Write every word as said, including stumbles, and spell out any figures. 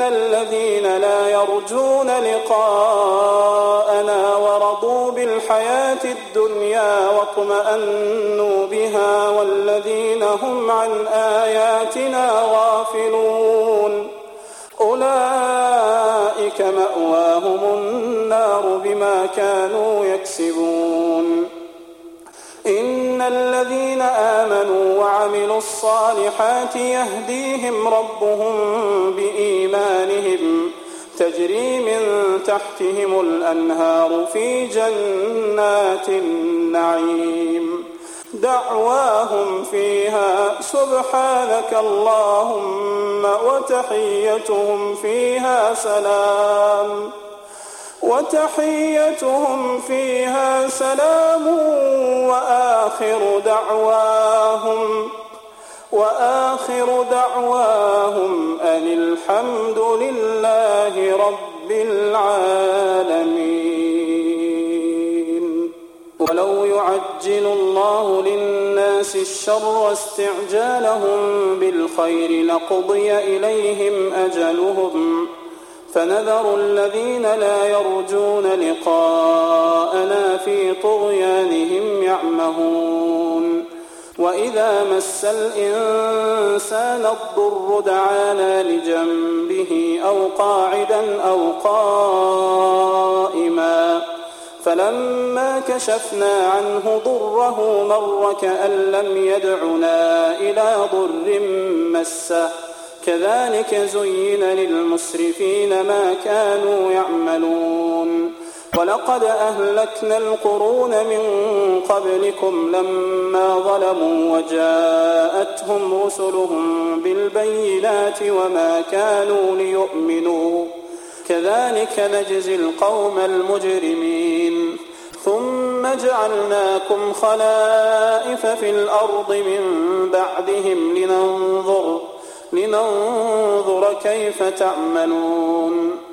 الذين لا يرجون لقاءنا ورضوا بالحياة الدنيا واطمأنوا بها والذين هم عن آياتنا غافلون أولئك مأواهم النار بما كانوا يكسبون. إن الذين آمنوا وعملوا الصالحات يهديهم ربهم بإيمانهم تجري من تحتهم الأنهار في جنات النعيم دعواهم فيها سبحانك اللهم وتحيتهم فيها سلام وتحيتهم فيها سلام وآخر دعواهم وآخر دعواهم أن الحمد لله رب العالمين. ولو يعجل الله للناس الشر استعجالهم بالخير لقضي إليهم أجلهم فنذر الذين لا يرجون لقاءنا في طغيانهم يعمهون. وإذا مس الإنسان الضر دعانا لجنبه أو قاعدا أو قائما فلما كشفنا عنه ضره مر كأن لم يدعنا إلى ضر مسه كذلك زين للمسرفين ما كانوا يعملون. ولقد أهلكنا القرون من قبلكم لما ظلموا وجاءتهم رسلهم بالبينات وما كانوا ليؤمنوا كذلك نجزي القوم المجرمين. ثم جعلناكم خلائف في الأرض من بعدهم لننظر لننظر كيف تعملون.